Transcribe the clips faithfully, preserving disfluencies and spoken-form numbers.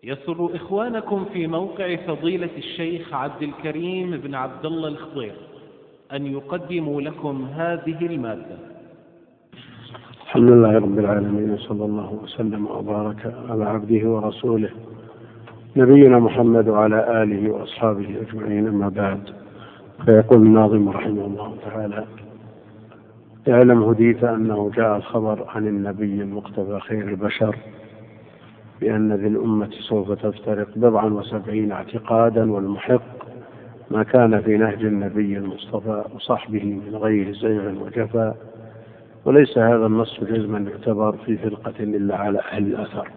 يسر إخوانكم في موقع فضيلة الشيخ عبد الكريم بن عبد الله الخضير أن يقدموا لكم هذه المادة. الحمد لله رب العالمين، وصلى الله وسلم وبارك على عبده ورسوله نبينا محمد وعلى آله وأصحابه أجمعين، أما بعد. فيقول الناظم رحمه الله تعالى: اعلم هديت أنه جاء الخبر عن النبي المقتبى خير البشر بأن ذي الأمة سوف تفترق بضعا وسبعين اعتقادا، والمحق ما كان في نهج النبي المصطفى وصحبه من غير زيغ وجفا، وليس هذا النص جزما يعتبر في فرقة إلا على أهل الأثر.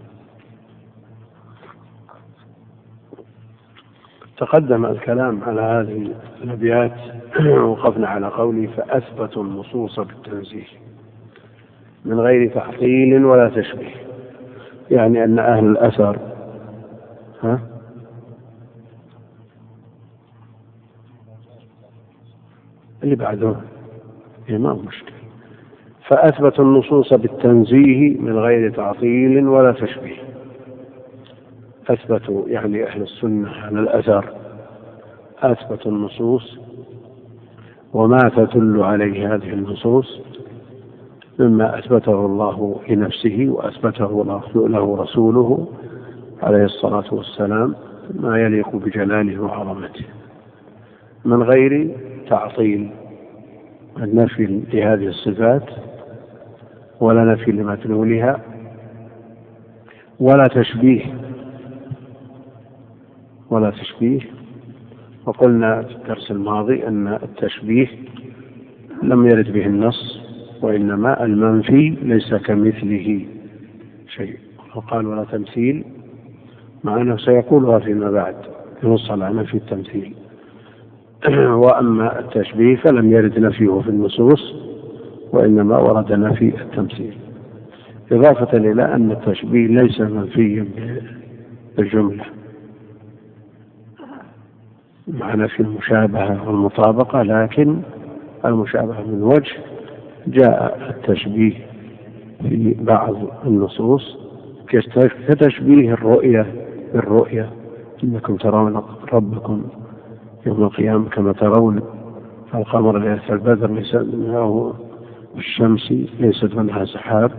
تقدم الكلام على هذه الأبيات، وقفنا على قوله: فأثبتوا النصوص بالتنزيه من غير تعطيل ولا تشبيه. يعني أن أهل الأثر ها اللي بعدهم ما هو مشكلة. فأثبتوا النصوص بالتنزيه من غير تعطيل ولا تشبيه. أثبتوا يعني أهل السنة على الأثر أثبتوا النصوص وما تدل عليه هذه النصوص مما أثبته الله لنفسه وأثبته له رسوله عليه الصلاة والسلام، ما يليق بجلاله وعظمته، من غير تعطيل النفي لهذه الصفات ولا نفي لمدلولها ولا تشبيه ولا تشبيه. وقلنا في الدرس الماضي أن التشبيه لم يرد به النص، وإنما المنفي ليس كمثله شيء. وقال: ولا تمثيل، مع أنه سيقولها فيما بعد ينص على نفي التمثيل. وأما التشبيه فلم يرد نفيه في النصوص، وإنما ورد نفي التمثيل، إضافة إلى أن التشبيه ليس منفيا بالجملة، مع نفي المشابهة والمطابقة، لكن المشابهة من وجه جاء التشبيه في بعض النصوص كتشبيه الرؤية بالرؤية: إنكم ترون ربكم يوم القيامة كما ترون القمر ليلة البدر ليس منه الشمس ليست منها سحاب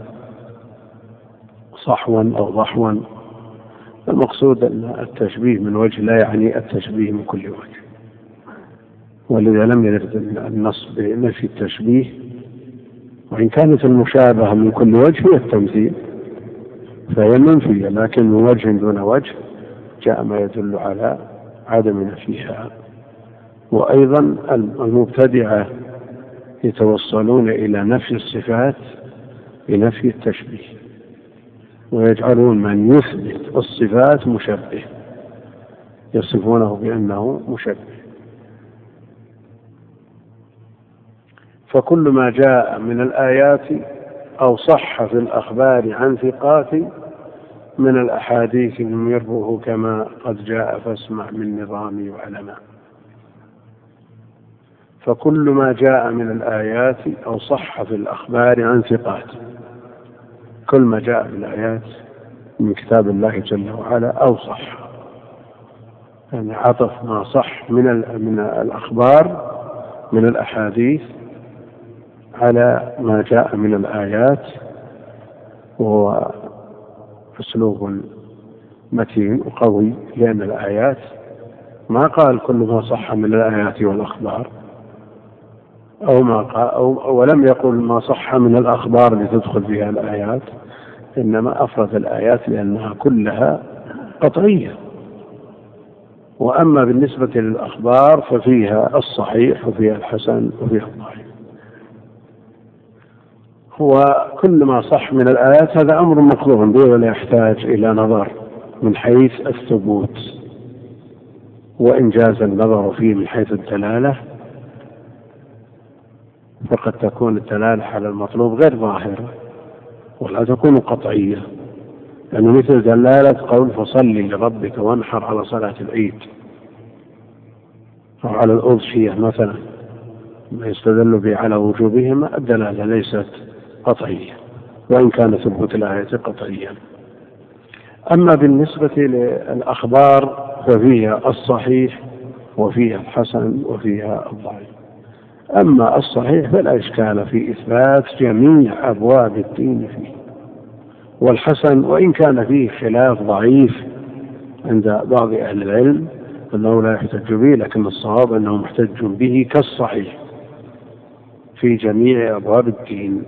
صحوا أو ضحوا. المقصود أن التشبيه من وجه لا يعني التشبيه من كل وجه، ولذا لم يرد النص بنفي التشبيه، وإن كانت المشابهة من كل وجه هي التمثيل فهي المنفية، لكن من وجه دون وجه جاء ما يدل على عدم نفيها. وأيضا المبتدعة يتوصلون إلى نفي الصفات بنفي التشبيه، ويجعلون من يثبت الصفات مشبه، يصفونه بأنه مشبه. فكل ما جاء من الآيات أو صح في الأخبار عن ثقات من الأحاديث نمره كما قد جاء فاسمع من نظامي وعلما. فكل ما جاء من الآيات أو صح في الأخبار عن ثقات، كل ما جاء من الآيات من كتاب الله جل وعلا أو صح، يعني عطف ما صح من من الأخبار من الأحاديث على ما جاء من الآيات، وهو أسلوب متين وقوي، لأن الآيات ما قال كل ما صح من الآيات والأخبار، أو ما قال أو ولم يقل ما صح من الأخبار لتدخل فيها الآيات، إنما أفرد الآيات لأنها كلها قطعية. وأما بالنسبة للأخبار ففيها الصحيح وفيها الحسن وفيها الضعيف. هو كل ما صح من الآيات هذا أمر مقطوع به ولا يحتاج إلى نظر من حيث الثبوت، وإن جاز النظر فيه من حيث الدلالة، فقد تكون الدلالة على المطلوب غير ظاهرة ولا تكون قطعية، يعني مثل دلالة قول فصلي لربك وانحر على صلاة العيد أو على الأضحية مثلا، ما يستدل به على وجوبهما، الدلالة ليست قطعية وإن كان ثبوت الآية قطعيا. أما بالنسبة للأخبار ففيها الصحيح وفيها الحسن وفيها الضعيف. أما الصحيح فلا إشكال في إثبات جميع أبواب الدين فيه، والحسن وإن كان فيه خلاف ضعيف عند بعض أهل العلم أنه لا يحتج به، لكن الصواب أنه محتج به كالصحيح في جميع أبواب الدين،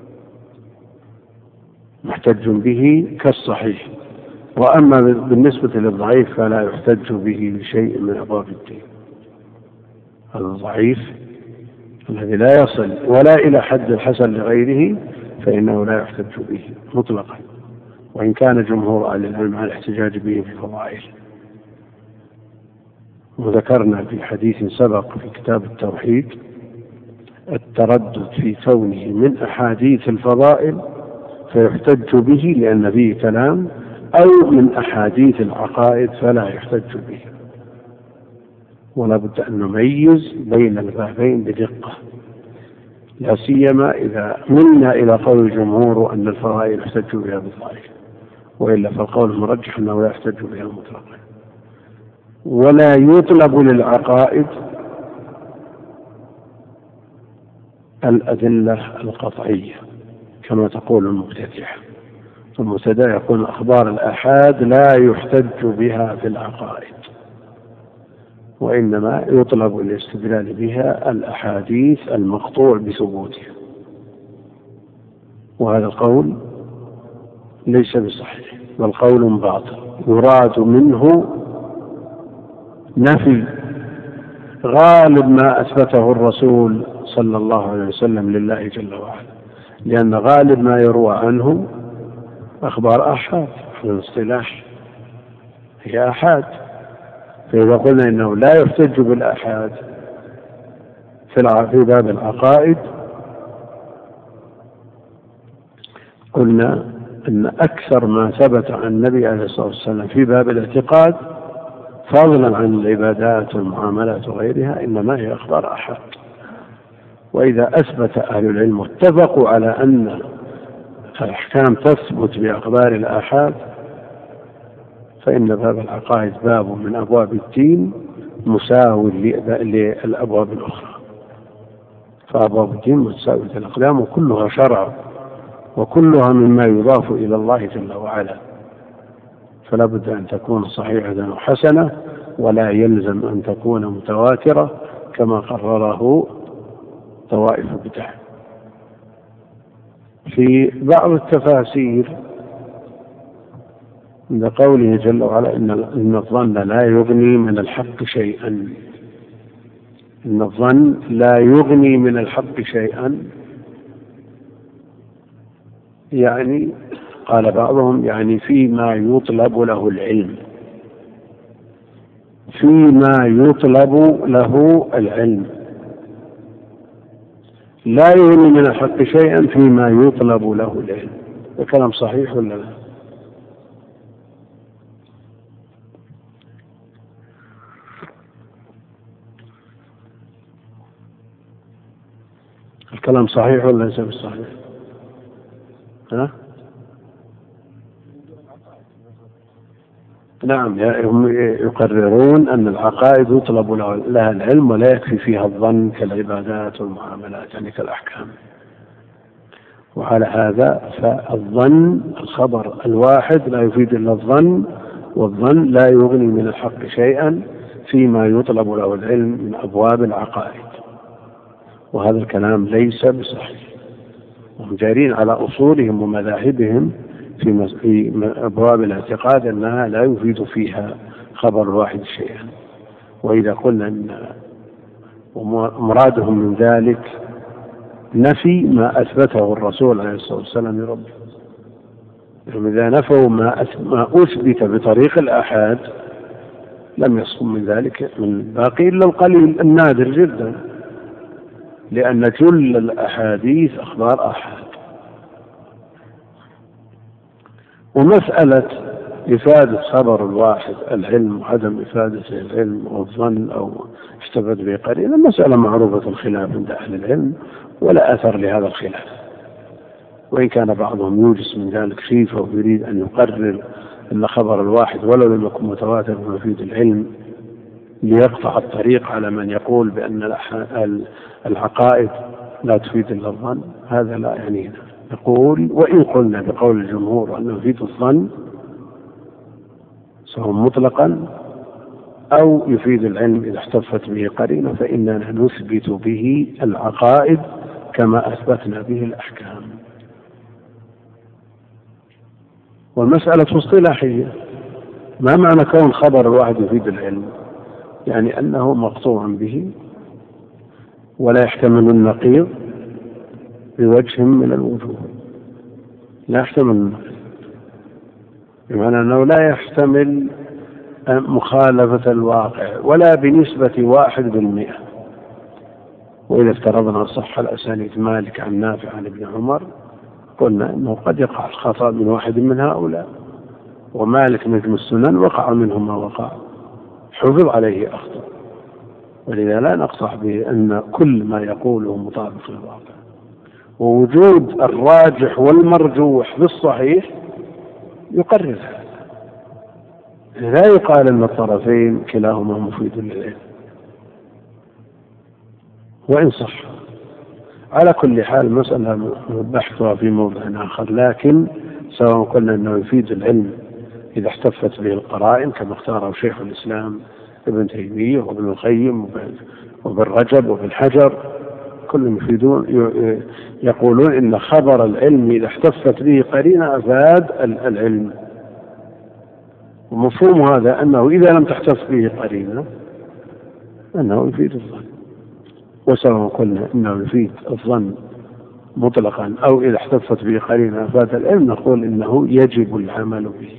محتج به كالصحيح. وأما بالنسبة للضعيف فلا يحتج به لشيء من أبواب الدين. الضعيف الذي لا يصل ولا إلى حد الحسن لغيره فإنه لا يحتج به مطلقا، وإن كان جمهور أهل العلم على الاحتجاج به في الفضائل. وذكرنا في حديث سبق في كتاب التوحيد التردد في كونه من أحاديث الفضائل فيحتج به لأن فيه كلام، أو من أحاديث العقائد فلا يحتج به. ولا بد أن نميز بين البابين بدقة، لا سيما إذا ملنا إلى قول الجمهور أن الفضائل يحتج بها بالضعيف، وإلا فالقول المرجح أنه لا يحتج بها مطلقا. ولا يطلب للعقائد الأدلة القطعية كما تقول المبتدعة. المبتدع يقول أخبار الآحاد لا يحتج بها في العقائد، وإنما يطلب الاستدلال بها الأحاديث المقطوع بثبوتها، وهذا القول ليس بصحيح بل قول باطل يراد منه نفي غالب ما أثبته الرسول صلى الله عليه وسلم لله جل وعلا، لأن غالب ما يروى عنه أخبار آحاد في الاصطلاح هي آحاد. فإذا قلنا إنه لا يحتج بالآحاد في باب العقائد قلنا أن أكثر ما ثبت عن النبي عليه الصلاة والسلام في باب الاعتقاد فضلا عن العبادات والمعاملات وغيرها إنما هي أخبار آحاد. وإذا أثبت أهل العلم واتفقوا على أن الأحكام تثبت بأخبار الآحاد فإن باب العقائد باب من أبواب الدين مساو للأبواب الأخرى، فأبواب الدين متساوية الأقدام وكلها شرع وكلها مما يضاف إلى الله جل وعلا، فلا بد أن تكون صحيحة وحسنة، ولا يلزم أن تكون متواترة كما قرره طوائف البدع. في بعض التفاسير عند قوله جل وعلا إن الظن لا يغني من الحق شيئا، إن الظن لا يغني من الحق شيئا، يعني قال بعضهم يعني فيما يطلب له العلم، فيما يطلب له العلم لا يغني من الحق شيئا فيما يطلب له العلم. الكلام صحيح ولا لا؟ الكلام صحيح ولا ليس بالصحيح؟ ها؟ نعم، هم يقررون أن العقائد يطلب لها العلم ولا يكفي فيها الظن كالعبادات والمعاملات يعني كالأحكام. وعلى هذا فالظن الخبر الواحد لا يفيد إلا الظن، والظن لا يغني من الحق شيئا فيما يطلب له العلم من أبواب العقائد، وهذا الكلام ليس بصحيح. هم جارين على أصولهم ومذاهبهم في أبواب الاعتقاد أنها لا يفيد فيها خبر واحد شيئا. وإذا قلنا أن مرادهم من ذلك نفي ما أثبته الرسول عليه الصلاة والسلام لربه، إذا نفوا ما أثبت بطريق الآحاد لم يصم من ذلك من باقي إلا القليل النادر جدا، لأن جل الأحاديث أخبار آحاد. ومسألة إفادة خبر الواحد العلم وعدم إفادته العلم أو الظن أو اشتبت به قليلا مسألة معروفة الخلاف عند أهل العلم ولا أثر لهذا الخلاف، وإن كان بعضهم يوجس من ذلك خيفة ويريد أن يقرر أن خبر الواحد ولو لم يكن متواتر يفيد العلم ليقطع الطريق على من يقول بأن العقائد لا تفيد إلا الظن، هذا لا يعنينا. نقول وإن قلنا بقول الجمهور أنه يفيد الظن سواء مطلقا أو يفيد العلم إذا احتفت به قرينة، فإننا نثبت به العقائد كما أثبتنا به الأحكام. والمسألة اصطلاحية، ما معنى كون خبر الواحد يفيد العلم؟ يعني أنه مقطوع به ولا يحتمل النقيض بوجه من الوجوه، لا يحتمل النقيض، بمعنى أنه لا يحتمل مخالفة الواقع ولا بنسبة واحد بالمئة. وإذا افترضنا صح الأسانيد مالك عن نافع عن ابن عمر قلنا أنه قد يقع الخطأ من واحد من هؤلاء، ومالك نجم السنن وقع منه ما وقع، حفظ عليه أخطأ، ولذا لا نقطع بأن كل ما يقوله مطابق للواقع. ووجود الراجح والمرجوح في الصحيح يقرر هذا، لا يقال أن الطرفين كلاهما مفيد للعلم وإن صح. على كل حال مسألة بحثها في موضع آخر، لكن سواء قلنا أنه يفيد العلم إذا احتفت به القرائن كما اختاره شيخ الإسلام ابن تيمية وابن القيم وابن رجب وابن حجر، كلهم يفيدون يقولون إن خبر العلم إذا احتفت به قرينة أفاد العلم. ومفهوم هذا أنه إذا لم تحتف به قرينة أنه يفيد الظن. وسواء قلنا أنه يفيد الظن مطلقا أو إذا احتفت به قرينة أفاد العلم، نقول إنه يجب العمل به.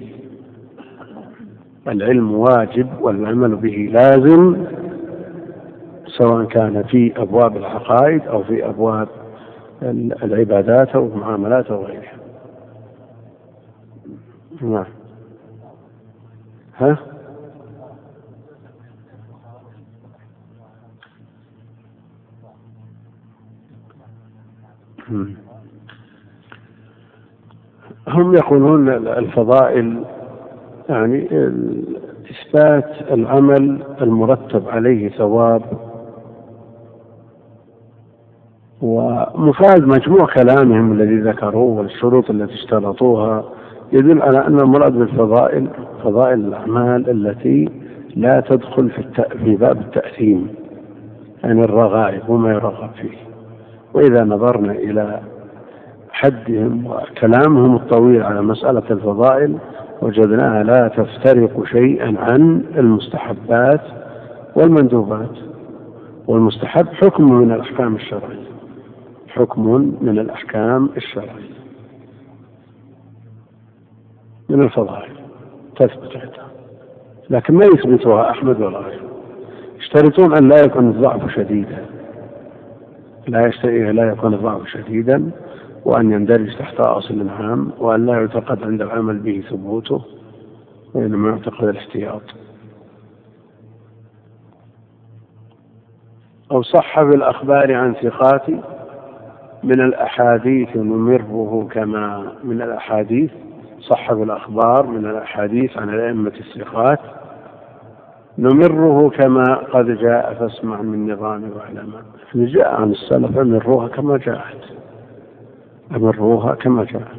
العلم واجب والعمل به لازم، سواء كان في أبواب العقائد أو في أبواب العبادات أو المعاملات أو غيرها. نعم. ها؟ هم يقولون الفضائل يعني إثبات العمل المرتب عليه ثواب، ومفاد مجموع كلامهم الذي ذكروه والشروط التي اشترطوها يدل على أن المراد بالفضائل فضائل الأعمال التي لا تدخل في باب التأثيم، يعني الرغائب وما يرغب فيه. وإذا نظرنا إلى حدهم وكلامهم الطويل على مسألة الفضائل وجدناها لا تفترق شيئا عن المستحبات والمندوبات. والمستحب حكم من الأحكام الشرعية، حكم من الأحكام الشرعية من الفضائل تثبت عندها، لكن ما يثبتها أحمد ولا غيره. يشترطون أن لا يكون الضعف شديدا، لا يشتري لا يكون الضعف شديدا، وأن يندرج تحت أصل عام، وأن لا يعتقد عند العمل به ثبوته، وإنما يعتقد الاحتياط. أو صح بالأخبار عن ثقات من الأحاديث نمره كما من الأحاديث صح بالأخبار من الأحاديث عن الأئمة الثقات نمره كما قد جاء فاسمع من نظام العلماء. جاء عن السلف أمروها كما جاءت، أمروها كما جاءت.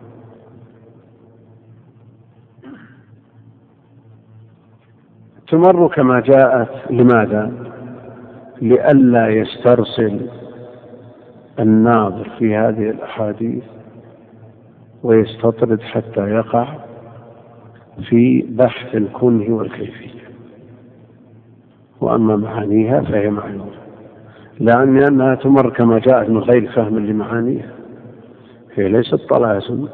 تمر كما جاءت لماذا؟ لئلا يسترسل الناظر في هذه الأحاديث ويستطرد حتى يقع في بحث الكنه والكيفية، وأما معانيها فهي معلومة، لأنها تمر كما جاءت من غير فهم لمعانيها، هي ليست طلاسم،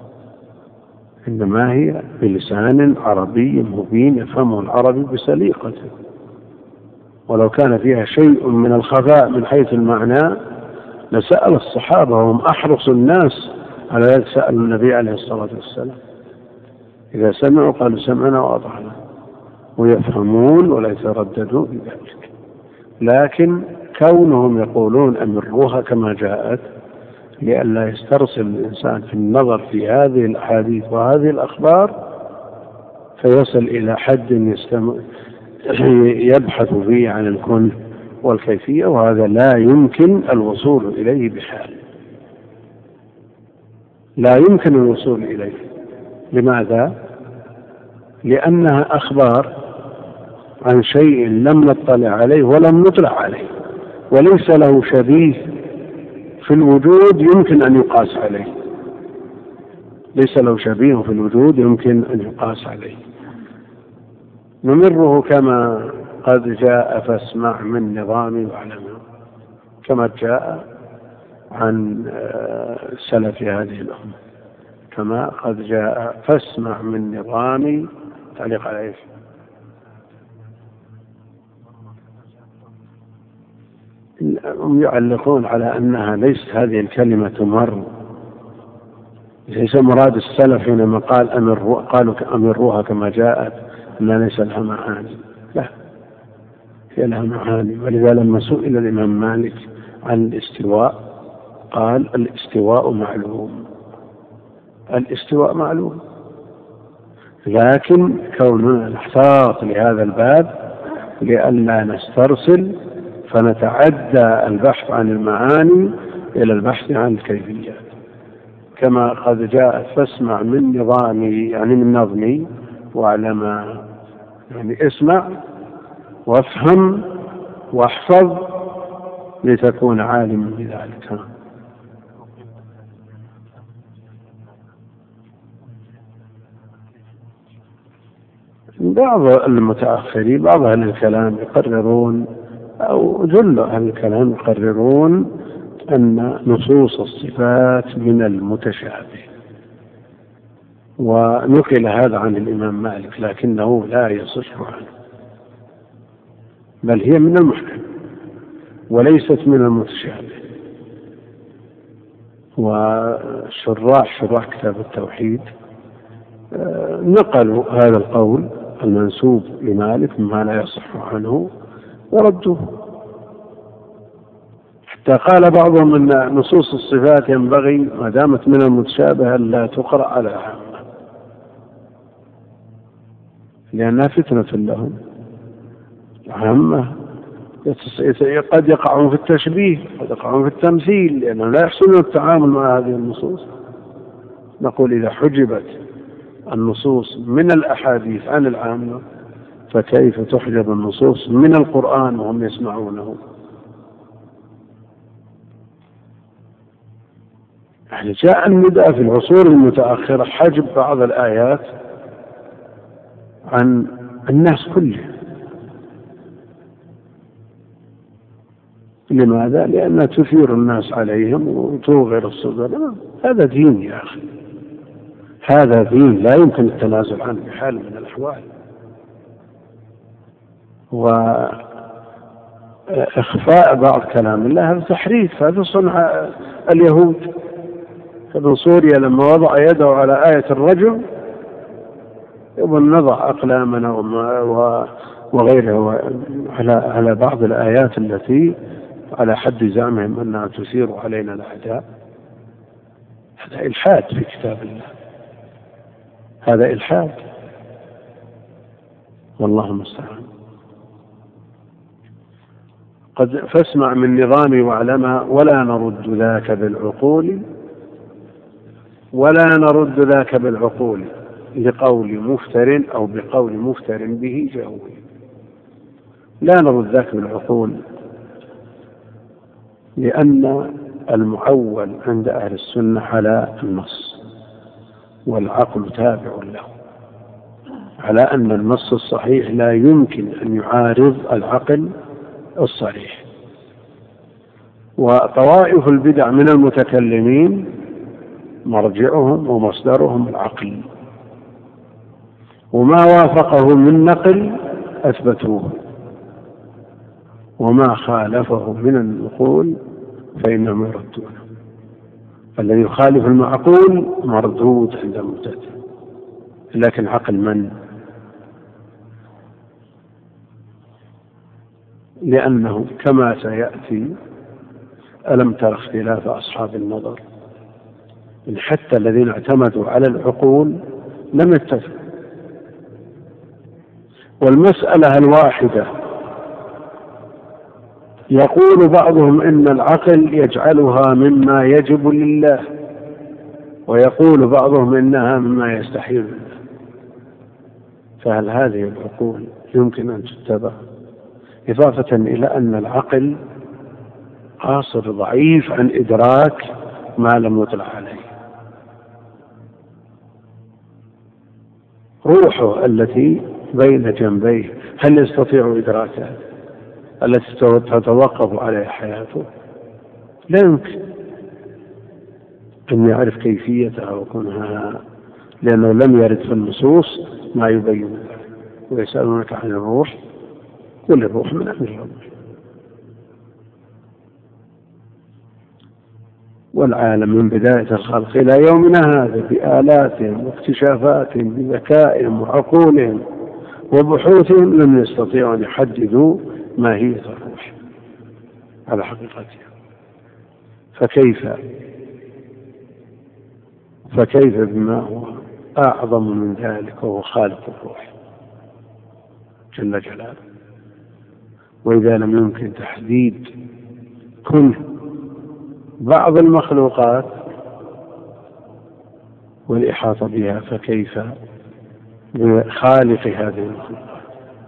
إنما هي بلسان عربي مبين يفهمه العربي بسليقة. ولو كان فيها شيء من الخفاء من حيث المعنى لسأل الصحابة وهم أحرص الناس على ذلك، سألوا النبي عليه الصلاة والسلام إذا سمعوا قالوا سمعنا وأطعنا، ويفهمون ولا يترددوا في ذلك. لكن كونهم يقولون أمروها كما جاءت لئلا يسترسل الإنسان في النظر في هذه الأحاديث وهذه الأخبار فيصل إلى حد يستم... يبحث فيه عن الكنه والكيفية، وهذا لا يمكن الوصول إليه بحال، لا يمكن الوصول إليه. لماذا؟ لأنها أخبار عن شيء لم نطلع عليه ولم نطلع عليه، وليس له شبيه في الوجود يمكن أن يقاس عليه، ليس له شبيه في الوجود يمكن أن يقاس عليه. نمره كما قد جاء فاسمع من نظامي وعلمه، كما جاء عن سلف هذه الأمة، كما قد جاء فاسمع من نظامي. تعليق على ايش؟ هم يعلقون على أنها ليست هذه الكلمة تمر، ليس مراد السلف حينما قال أمر قالوا أمروها كما جاءت أنها ليس لها معاني، لا، هي لها معاني. ولذا لما سئل الإمام مالك عن الاستواء قال الاستواء معلوم، الاستواء معلوم، لكن كوننا نحتاط لهذا الباب لئلا نسترسل فنتعدى البحث عن المعاني إلى البحث عن الكيفيات. كما قد جاءت فاسمع من نظامي يعني من نظمي واعلم، يعني اسمع وافهم واحفظ لتكون عالما بذلك. بعض المتأخرين بعض أهل الكلام يقررون أو جل أهل الكلام يقررون أن نصوص الصفات من المتشابه، ونقل هذا عن الإمام مالك لكنه لا يصح عنه، بل هي من المحكم وليست من المتشابه. وشراح شراح كتاب التوحيد نقلوا هذا القول المنسوب لمالك مما لا يصح عنه وردوه، حتى قال بعضهم أن نصوص الصفات ينبغي ما دامت من المتشابه لا تقرأ على عامة، لأنها فتنة لهم. عامة قد يقعون في التشبيه قد يقعون في التمثيل لأنهم لا يحسنون التعامل مع هذه النصوص. نقول إذا حجبت النصوص من الأحاديث عن العامة فكيف تحجب النصوص من القرآن وهم يسمعونه؟ يعني جاء النداء في العصور المتأخرة حجب بعض الآيات عن الناس كله. لماذا؟ لأنها تثير الناس عليهم وتوغر الصدر. هذا دين يا أخي، هذا دين لا يمكن التنازل عنه بحال من الأحوال. وإخفاء بعض كلام الله هذا تحريف، هذا صنع اليهود. ابن سوريا لما وضع يده على آية الرجل يقول نضع أقلامنا وغيرها على على بعض الآيات التي على حد زعمهم أنها تثير علينا الأعداء. هذا إلحاد في كتاب الله، هذا إلحاد، والله المستعان. قد فاسمع من نظامي واعلمها ولا نرد ذاك بالعقول ولا نرد ذاك بالعقول لقول مفتر أو بقول مفتر به جهول. لا نرد ذاك بالعقول لأن المعول عند أهل السنة على النص والعقل تابع له، على أن النص الصحيح لا يمكن أن يعارض العقل الصريح. وطوائف البدع من المتكلمين مرجعهم ومصدرهم العقل، وما وافقه من نقل أثبتوه، وما خالفه من النقول فإنهم يردونه. الذي يخالف المعقول مردود عند المبتدع، لكن عقل من؟ لأنه كما سيأتي ألم تر اختلاف أصحاب النظر، حتى الذين اعتمدوا على العقول لم يتفقوا، والمسألة الواحدة يقول بعضهم إن العقل يجعلها مما يجب لله، ويقول بعضهم إنها مما يستحيل لله. فهل هذه العقول يمكن أن تتبع؟ إضافة إلى أن العقل قاصر ضعيف عن إدراك ما لم يطلع عليه. روحه التي بين جنبيه هل يستطيع إدراكها التي تتوقف عليها حياته؟ لا يمكن أن يعرف كيفيتها وكونها، لأنه لم يرد في النصوص ما يبين ذلك. ويسألونك عن الروح قل الروح من أمر ربي. والعالم من بداية الخلق إلى يومنا هذا بآلاتهم واكتشافاتهم بذكائهم وعقولهم وبحوثهم لم يستطيعوا أن يحددوا ماهية الروح على حقيقتها. فكيف فكيف بما هو أعظم من ذلك وهو خالق الروح جل جلاله. وإذا لم يمكن تحديد كل بعض المخلوقات والإحاطة بها، فكيف بخالق هذه المخلوقات؟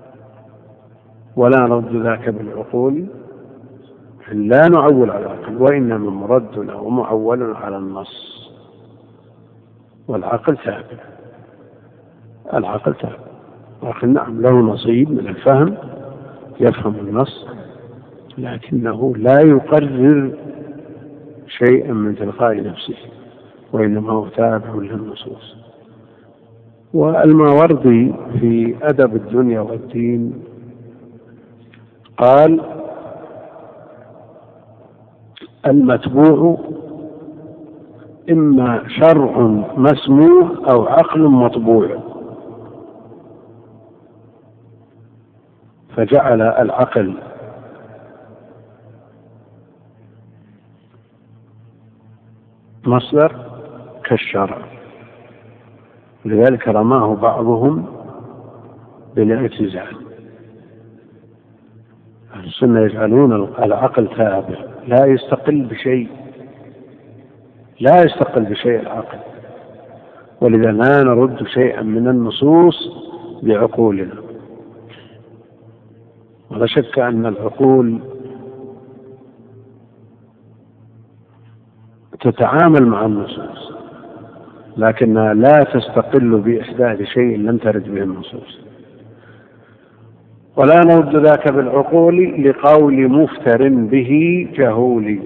ولا نرد ذاك بالعقول، لا نعول على العقل، وإنما مردنا ومعول على النص. والعقل ثابت، العقل ثابت، لكن نعم له نصيب من الفهم، يفهم النص، لكنه لا يقرر شيئا من تلقاء نفسه، وإنما هو تابع للنصوص. والماوردي في أدب الدنيا والدين قال: المتبوع إما شرع مسموع أو عقل مطبوع. فجعل العقل مصدر كالشرع، لذلك رماه بعضهم بالاعتزال. أهل السنة يجعلون العقل تابع، لا يستقل بشيء، لا يستقل بشيء العقل، ولذا لا نرد شيئا من النصوص بعقولنا. ولا شك أن العقول تتعامل مع النصوص، لكنها لا تستقل بإحداث شيء لم ترد به النصوص. ولا نرد ذاك بالعقول لقول مفتر به جهول.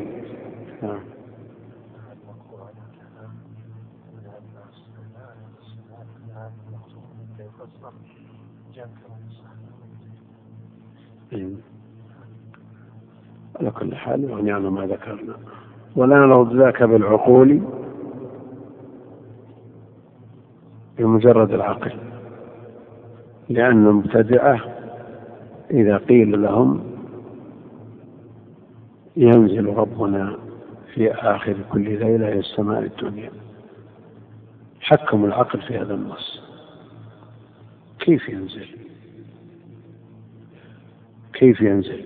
على كل حال يعني ما ذكرنا. ولا نرد ذاك بالعقول بمجرد العقل، لأن المبتدعة إذا قيل لهم ينزل ربنا في آخر كل ليلة إلى السماء الدنيا، حكموا العقل في هذا النص. كيف ينزل؟ كيف ينزل؟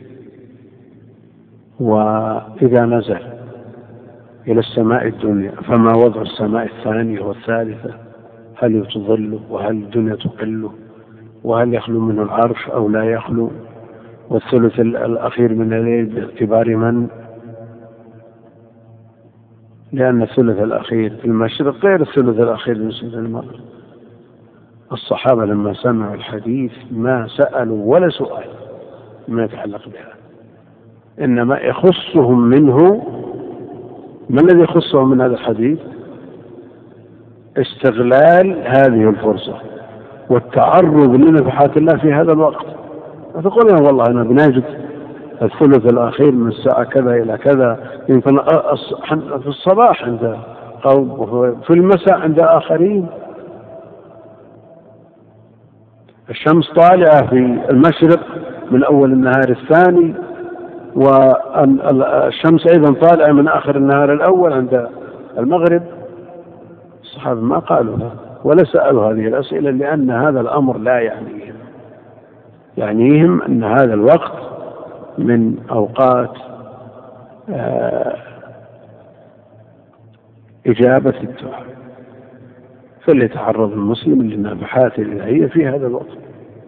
وإذا نزل إلى السماء الدنيا فما وضع السماء الثانية والثالثة؟ هل تظله؟ وهل الدنيا تقله؟ وهل يخلو منه العرش أو لا يخلو؟ والثلث الأخير من الليل باعتبار من؟ لأن الثلث الأخير في المشرق غير الثلث الأخير في المغرب. الصحابة لما سمعوا الحديث ما سألوا ولا سؤال ما يتعلق بها، إنما يخصهم منه. ما الذي يخصهم من هذا الحديث؟ استغلال هذه الفرصة والتعرض لنفحات الله في هذا الوقت. فتقول لهم والله أنا بنجد الثلث الأخير من الساعة كذا إلى كذا، يمكن في الصباح عند قوم وفي المساء عند آخرين. الشمس طالعة في المشرق من أول النهار الثاني، والشمس أيضا طالعة من آخر النهار الأول عند المغرب. الصحابة ما قالوا ولا سألوا هذه الأسئلة، لأن هذا الأمر لا يعنيهم. يعنيهم أن هذا الوقت من أوقات إجابة الدعاء، فليتعرض المسلم للنفحات الإلهية في هذا الوقت.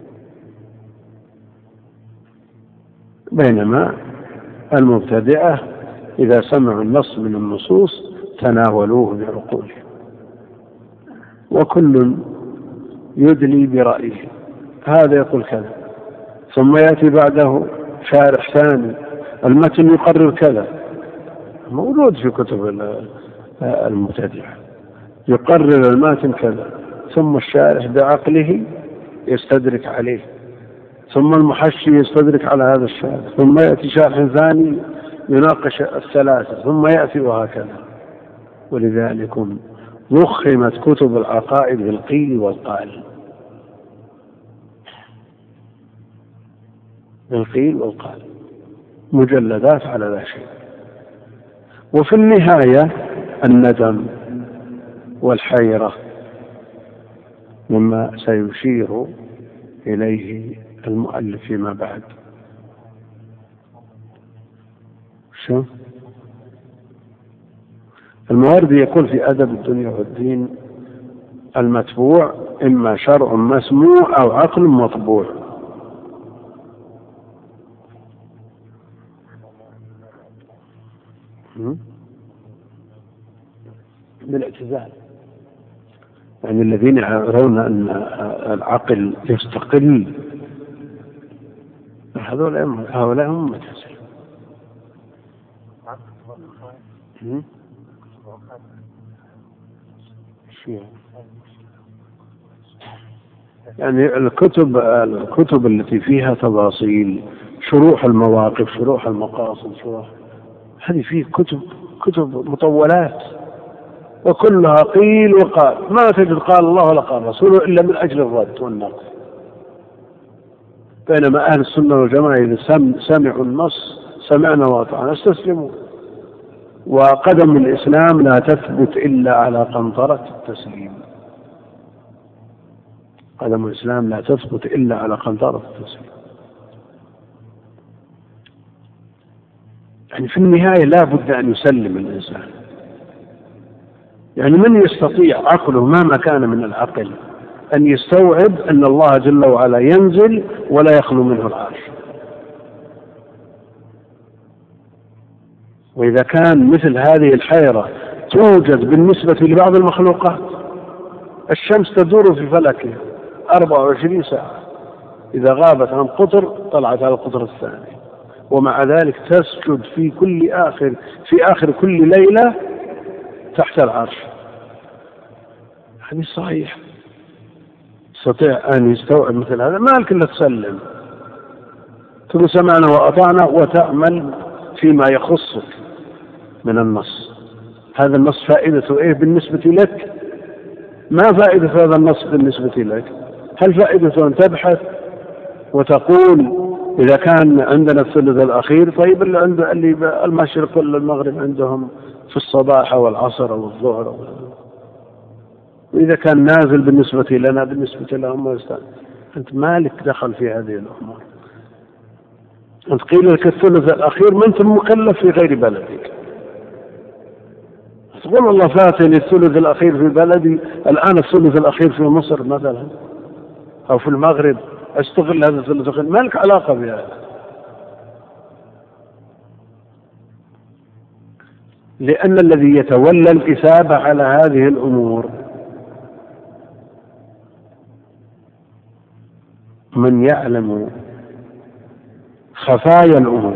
بينما المبتدئة إذا سمعوا النص من النصوص تناولوه بعقولهم، وكل يدلي برأيه، هذا يقول كذا ثم يأتي بعده شارح ثاني المتن يقرر كذا، موجود في كتب المبتدئة، يقرر المتن كذا، ثم الشارح بعقله يستدرك عليه، ثم المحشي يستدرك على هذا الشارح، ثم يأتي شارح ثاني يناقش الثلاثة، ثم يأتي وهكذا. ولذلك ضخمت كتب العقائد بالقيل والقال، بالقيل والقال، مجلدات على لا شيء. وفي النهاية الندم والحيرة مما سيشير إليه المؤلف فيما بعد. شو المواردي يقول في أدب الدنيا والدين: المتبوع إما شرع مسموع أو عقل مطبوع. بالاعتزال، يعني الذين يرون أن العقل يستقل، هؤلاء هم متزل. يعني الكتب الكتب التي فيها تفاصيل، شروح المواقف، شروح المقاصد، شروح هذه فيه كتب كتب مطولات، وكلها قيل وقال، ما تجد قال الله ولا قال رسوله إلا من أجل الرد والنقد. بينما أهل السنة والجماعة إذا سمعوا النص سمعنا وأطعنا استسلموا. وقدم الإسلام لا تثبت إلا على قنطرة التسليم، قدم الإسلام لا تثبت إلا على قنطرة التسليم. يعني في النهاية لا بد أن يسلم الإنسان. يعني من يستطيع عقله مهما كان من العقل أن يستوعب أن الله جل وعلا ينزل ولا يخلو منه العرش؟ وإذا كان مثل هذه الحيرة توجد بالنسبة لبعض المخلوقات، الشمس تدور في فلكها أربع وعشرين ساعة، إذا غابت عن قطر طلعت على القطر الثاني، ومع ذلك تسجد في كل آخر في آخر كل ليلة تحت العرش. حديث صحيح. يستطيع أن يستوعب مثل هذا؟ ما لك إلا تسلم، تقول سمعنا وأطعنا وتأمل فيما يخصك من النص. هذا النص فائدته إيه بالنسبة لك؟ ما فائدة هذا النص بالنسبة لك؟ هل فائدته أن تبحث وتقول إذا كان عندنا الثلث الأخير، طيب اللي عنده اللي المشرق ولا المغرب عندهم في الصباح والعصر والظهر، وإذا كان نازل بالنسبة لنا بالنسبة لهم، أنت مالك دخل في هذه الأمور. أنت قيل لك الثلث الأخير، ما أنت مكلف في غير بلدك. تقول والله فاتني الثلث الأخير في بلدي، الآن الثلث الأخير في مصر مثلا أو في المغرب، أستغل هذا الثلث الأخير. ما لك علاقة بهذا، لأن الذي يتولى الإثابة على هذه الأمور من يعلم خفايا الأمور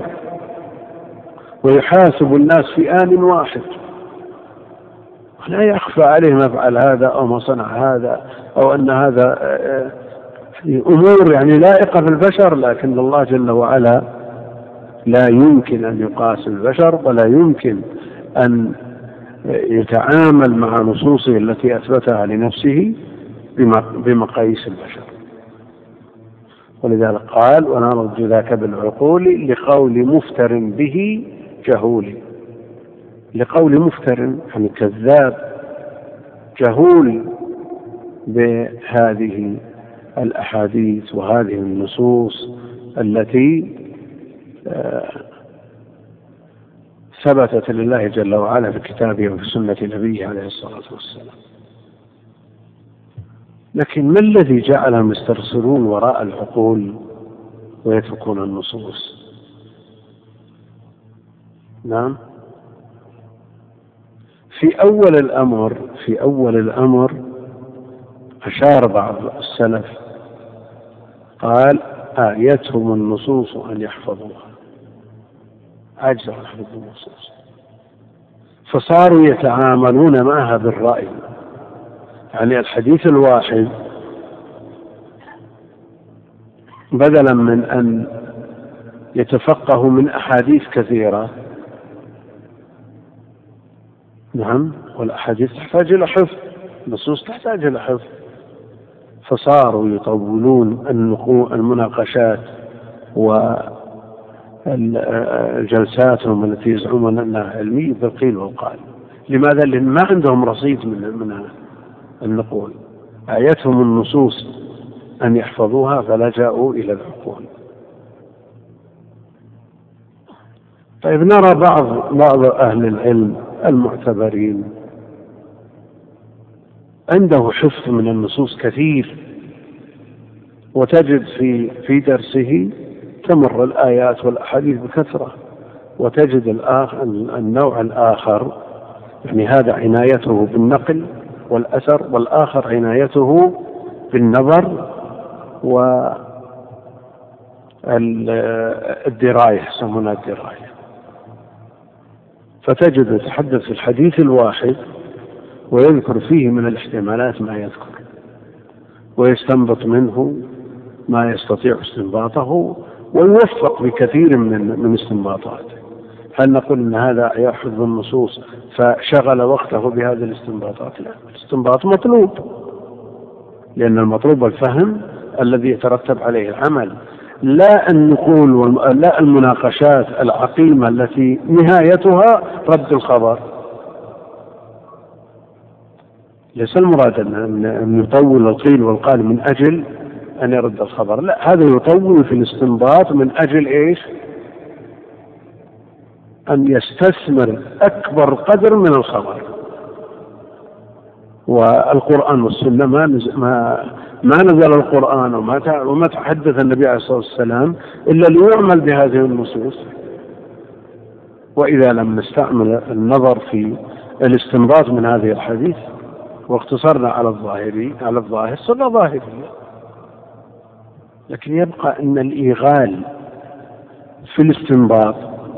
ويحاسب الناس في آن واحد، لا يخفى عليه ما فعل هذا أو ما صنع هذا، أو أن هذا أمور يعني لائقة بالبشر، لكن الله جل وعلا لا يمكن أن يقاس البشر، ولا يمكن أن يتعامل مع نصوصه التي أثبتها لنفسه بمقاييس البشر. ولذلك قال: ونرد ذاك بالعقول لقول مفتر به جهول. لقول مفتر يعني كذاب جهول بهذه الأحاديث وهذه النصوص التي ثبتت لله جل وعلا في كتابه وفي سنة نبيه عليه الصلاة والسلام. لكن ما الذي جعلهم يسترسلون وراء العقول ويتركون النصوص؟ نعم، في أول الأمر في أول الأمر أشار بعض السلف قال آيتهم النصوص أن يحفظوها، عجز عن حفظ النصوص، فصاروا يتعاملون معها بالرأي. يعني الحديث الواحد بدلا من أن يتفقهوا من أحاديث كثيرة، نعم، والأحاديث تحتاج إلى حفظ، النصوص تحتاج إلى حفظ، فصاروا يطولون المناقشات وجلساتهم التي يزعمون أنها علمية بالقيل والقال. لماذا؟ لأن ما عندهم رصيد من من النقول. آيتهم النصوص أن يحفظوها فلجأوا إلى العقول. طيب، نرى بعض بعض أهل العلم المعتبرين عنده حفظ من النصوص كثير، وتجد في في درسه تمر الآيات والأحاديث بكثرة، وتجد الآخر النوع الآخر، يعني هذا عنايته بالنقل والأثر، والآخر عنايته بالنظر والدراية، يسمونها الدراية. فتجد يتحدث في الحديث الواحد ويذكر فيه من الاحتمالات ما يذكر، ويستنبط منه ما يستطيع استنباطه، ويوفق بكثير من من استنباطاته. هل نقول ان هذا يحفظ النصوص فشغل وقته بهذه الاستنباطات؟ لا، الاستنباط مطلوب، لأن المطلوب الفهم الذي يترتب عليه العمل، لا النقول لا المناقشات العقيمة التي نهايتها رد الخبر. ليس المراد أن يطول القيل والقال من أجل أن يرد الخبر، لا، هذا يطول في الاستنباط من أجل إيش؟ أن يستثمر أكبر قدر من الخبر. والقرآن والسنة ما ما ما نزل القرآن وما وما تحدث النبي عليه الصلاة والسلام إلا ليعمل بهذه النصوص. وإذا لم نستعمل النظر في الاستنباط من هذه الحديث واقتصرنا على الظاهري على الظاهر صرنا ظاهرية. لكن يبقى أن الإيغال في الاستنباط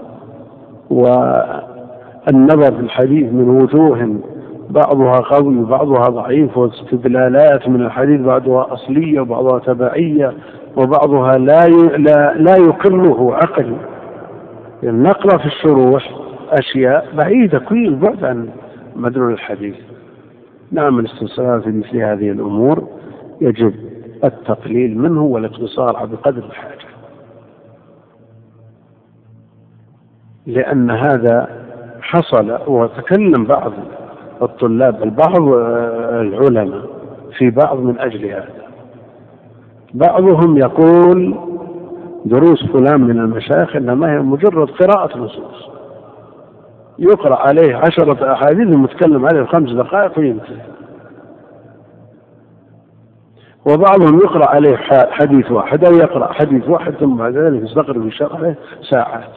والنظر في الحديث من وجوه بعضها قوي وبعضها ضعيف، واستدلالات من الحديث بعضها أصلية وبعضها تبعية وبعضها لا لا لا يقره عقل. يعني نقرأ في الشروح أشياء بعيدة كل البعد عن مدلول الحديث. نعم، الاستفسار في مثل هذه الأمور يجب التقليل منه والاقتصار بقدر الحاجة، لأن هذا حصل. وتكلم بعض الطلاب البعض العلماء في بعض من أجل هذا. بعضهم يقول دروس فلان من المشايخ إنما هي مجرد قراءة نصوص، يقرأ عليه عشرة أحاديث ومتكلم عليه خمس دقائق وينتهي. وبعضهم يقرأ عليه حديث واحد أو يقرأ حديث واحد ثم بعد ذلك يستغرق الشرح ساعات.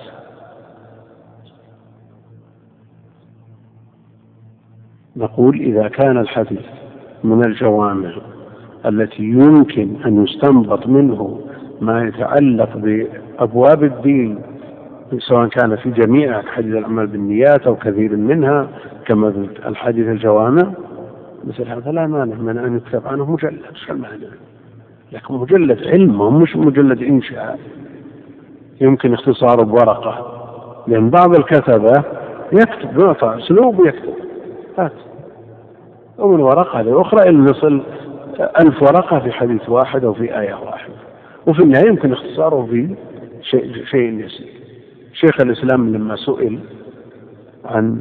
نقول إذا كان الحديث من الجوامع التي يمكن أن يستنبط منه ما يتعلق بأبواب الدين، سواء كان في جميع حديث الأعمال بالنيات أو كثير منها كما في الحديث الجوامع، مثل هذا لا مانع من أن يكتب عنه مجلد. شو المعنى؟ لكن مجلد علم مش مجلد إنشاء يمكن اختصاره بورقة، لأن بعض الكتبة يكتب يعطى أسلوب ويكتب هات ومن ورقة لأخرى إلا نصل ألف ورقة في حديث واحد أو في آية واحدة، وفي النهاية يمكن اختصاره في شيء, شيء يسير. شيخ الإسلام لما سئل عن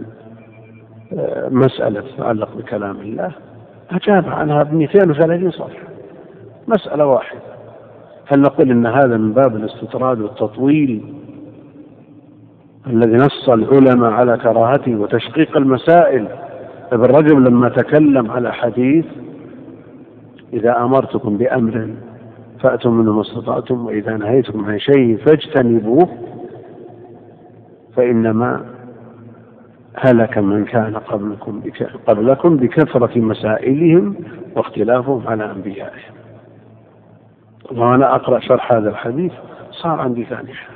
مسألة تتعلق بكلام الله أجاب عنها ب مئتين وثلاثين صفحة، مسألة واحدة. هل نقول إن هذا من باب الاستطراد والتطويل الذي نص العلماء على كراهته وتشقيق المسائل؟ ابن رجب لما تكلم على حديث إذا أمرتكم بأمر فأتوا منه ما استطعتم وإذا نهيتكم عن شيء فاجتنبوه فإنما هلك من كان قبلكم قبلكم بكثرة مسائلهم واختلافهم على أنبيائهم. وأنا أقرأ شرح هذا الحديث صار عندي ثاني حال،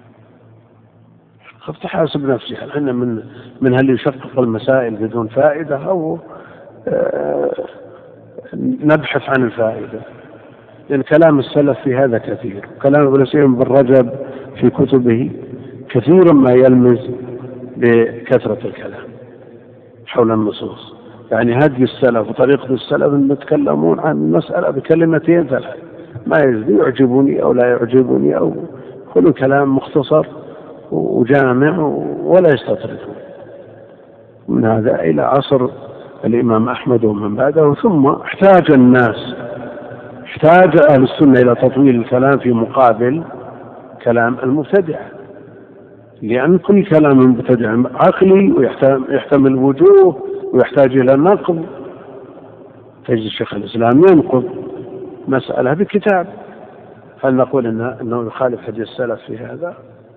خفت حاسب نفسي هل أنا من من هل يشقق المسائل بدون فائدة أو آه نبحث عن الفائدة. لأن كلام السلف في هذا كثير، كلام ابن سيم بن رجب في كتبه كثيرا ما يلمز بكثرة الكلام حول النصوص. يعني هدي السلف وطريقة السلف أن يتكلمون عن المسألة بكلمتين ثلاث ما يزدي يعجبني أو لا يعجبني أو كل كلام مختصر وجامع ولا يستطردون. من هذا إلى عصر الإمام أحمد ومن بعده، ثم احتاج الناس احتاج أهل السنة إلى تطويل الكلام في مقابل كلام المبتدع، لأن كل كلام المبتدع عقلي ويحتمل وجوه ويحتاج إلى النقد. تجد الشيخ الإسلام ينقض مسألة بكتاب، هل نقول إنه, إنه يخالف هدي السلف في هذا؟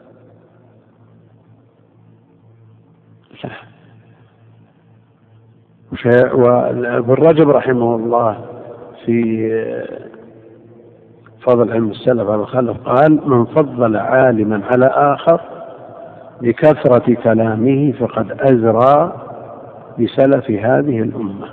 وابن رجب رحمه الله في فضل علم السلف على الخلف قال: من فضل عالما على آخر بكثرة كلامه فقد أزرى بسلف هذه الأمة.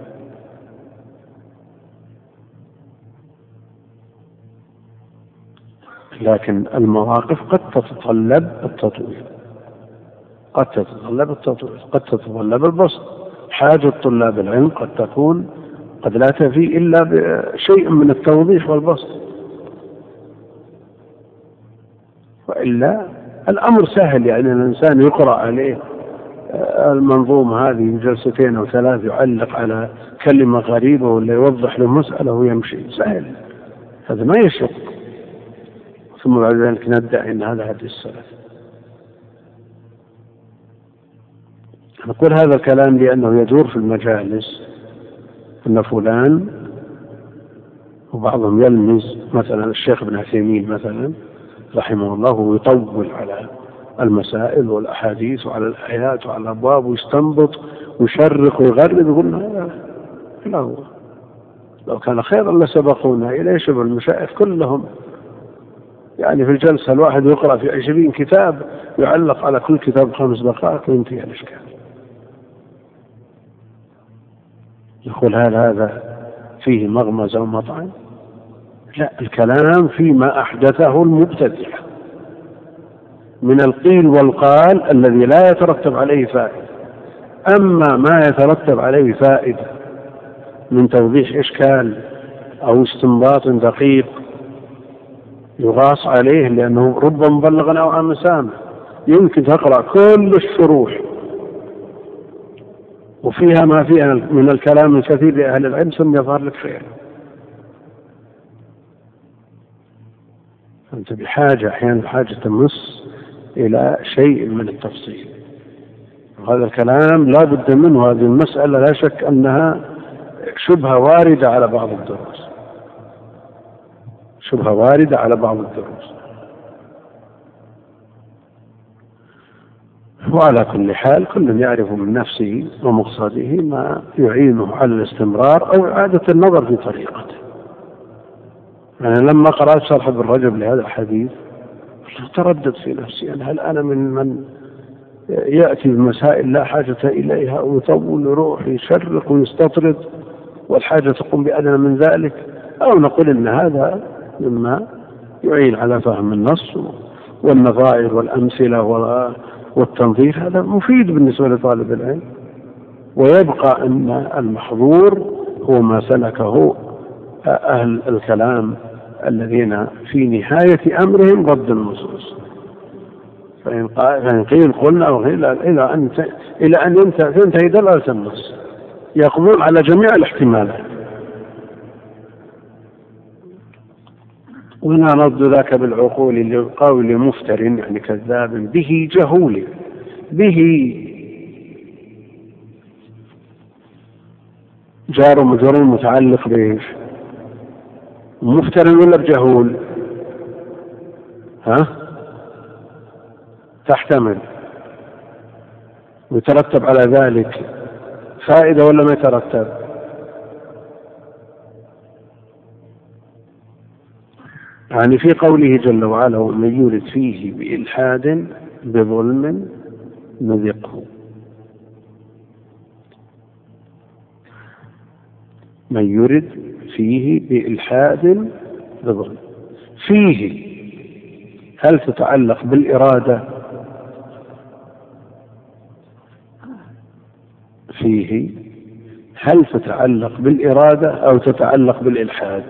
لكن المواقف قد تتطلب التطويل، قد تتطلب التطويل قد تتطلب البسط. حاجة طلاب العلم قد تكون قد لا تفي إلا بشيء من التوضيح والبسط، وإلا الأمر سهل. يعني الإنسان يقرأ عليه المنظومة هذه جلستين أو ثلاث يعلق على كلمة غريبة ولا يوضح له مسألة ويمشي، سهل، هذا ما يشق. ثم بعد ذلك ندعي أن هذا هدي السلف. نقول هذا الكلام لأنه يدور في المجالس أن فلان، وبعضهم يلمز مثلا الشيخ ابن عثيمين مثلا رحمه الله ويطول على المسائل والأحاديث وعلى الآيات وعلى الأبواب ويستنبط ويشرق ويغرد ويقول لا هو لو كان خيرا لسبقونا إليه. شبه المشايخ كلهم يعني في الجلسة الواحد يقرأ في عشرين كتاب يعلق على كل كتاب خمس دقائق وينتهي الإشكال. يقول هل هذا فيه مغمزة ومطعن؟ لا، الكلام فيما أحدثه المبتدع من القيل والقال الذي لا يترتب عليه فائدة. أما ما يترتب عليه فائدة من توضيح إشكال أو استنباط دقيق يغاص عليه لأنه رب مبلغ أو عام سامع، يمكن تقرأ كل الشروح وفيها ما فيها من الكلام الكثير لأهل العلم ثم يظهر لك خير. أنت بحاجة أحيانا بحاجة تمس إلى شيء من التفصيل، وهذا الكلام لا بد منه. هذه المسألة لا شك أنها شبهة واردة على بعض الدروس، شبهة واردة على بعض الدروس. وعلى كل حال كل يعرف من نفسه ومقصده ما يعينه على الاستمرار أو إعادة النظر في طريقته. يعني لما قرأت شرح ابن رجب لهذا الحديث تردد في نفسي يعني هل أنا من من يأتي بمسائل لا حاجة إليها ويطول يروح يشرق ويستطرد والحاجة تقوم بأدنى من ذلك، أو نقول إن هذا مما يعين على فهم النص والنظائر والأمثلة والتنظيف، هذا مفيد بالنسبة لطالب العلم. ويبقى أن المحظور هو ما سلكه أهل الكلام الذين في نهاية أمرهم رد النصوص. فإن قيل قلنا إلى أن إلى أن تنتهي دلالة النص يقومون على جميع الاحتمالات. ونرد ذاك بالعقول لقول مفتر يعني كذاب به جهول. به جار ومجرور متعلق بإيش؟ مفتر ولا بجهول؟ ها؟ تحتمل ويترتب على ذلك فائدة ولا ما يترتب؟ يعني في قوله جل وعلا ومن يورد فيه بإلحاد بظلم نذقه. من يرد فيه بإلحاد بظلم. فيه هل تتعلق بالإرادة؟ فيه هل تتعلق بالإرادة أو تتعلق بالإلحاد؟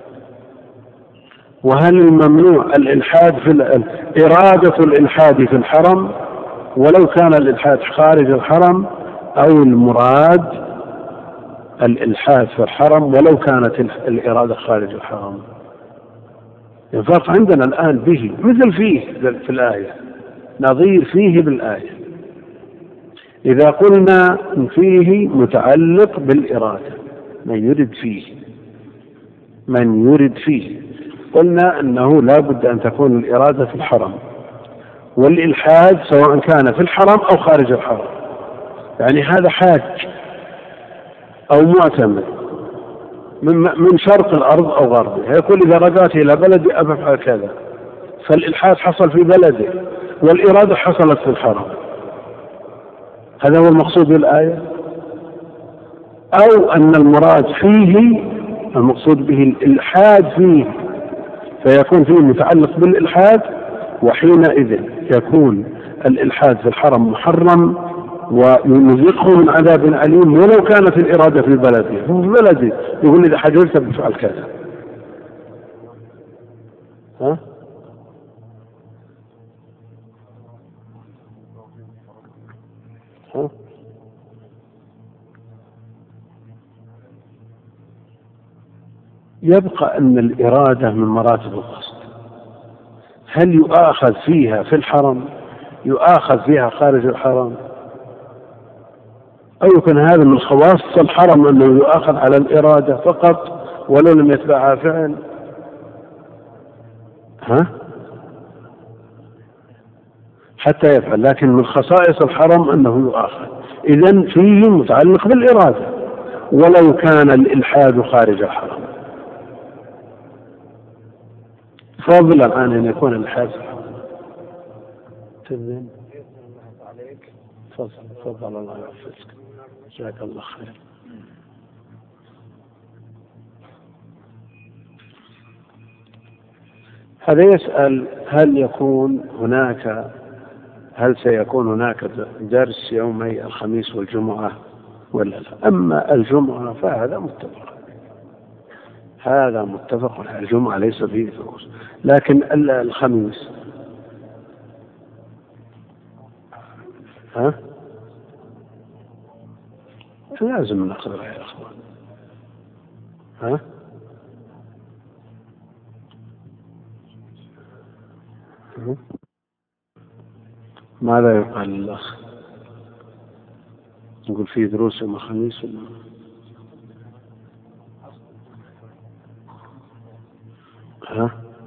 وهل الممنوع الإلحاد في إرادة الإلحاد في الحرم ولو كان الإلحاد خارج الحرم، أو المراد الإلحاد في الحرم ولو كانت الإرادة خارج الحرم؟ الفرق عندنا الآن به مثل فيه في الآية، نظير فيه بالآية. إذا قلنا فيه متعلق بالإرادة، من يرد فيه من يرد فيه قلنا أنه لا بد أن تكون الإرادة في الحرم، والإلحاد سواء كان في الحرم أو خارج الحرم. يعني هذا حاج أو معتمر من شرق الأرض أو غربها، يقول إذا رجعت إلى بلدي أفعل كذا، فالإلحاد حصل في بلده والإرادة حصلت في الحرم. هذا هو المقصود بالآية. أو أن المراد فيه المقصود به الإلحاد فيه، فيكون فيه متعلق بالإلحاد، وحينئذ يكون الإلحاد في الحرم محرم ونذيقه من عذاب أليم ولو كانت الإرادة في بلده. هو في بلده يقول إذا حجرت بفعل كذا. ها؟ ها؟ يبقى أن الإرادة من مراتب القصد. هل يؤاخذ فيها في الحرم، يؤاخذ فيها خارج الحرم، أو يكون هذا من خواص الحرم أنه يؤاخذ على الإرادة فقط ولو لم يتبعها فعل؟ ها؟ حتى يفعل، لكن من خصائص الحرم أنه يؤاخذ. إذن فيه متعلق بالإرادة ولو كان الإلحاد خارج الحرم، فضلا عن أن يكون الإلحاد في الحرم. تبين عليك. تفضل تفضل الله يحفظك، جزاك الله خير. هذا يسأل هل يكون هناك هل سيكون هناك درس يومي الخميس والجمعة ولا لا؟ أما الجمعة فهذا متفق، هذا متفق على الجمعة ليس فيه دروس، لكن الخميس ها لازم نقرأ يا أخوان. ها ماذا يقال للأخ؟ نقول فيه دروس يوم الخميس ولا؟ ها؟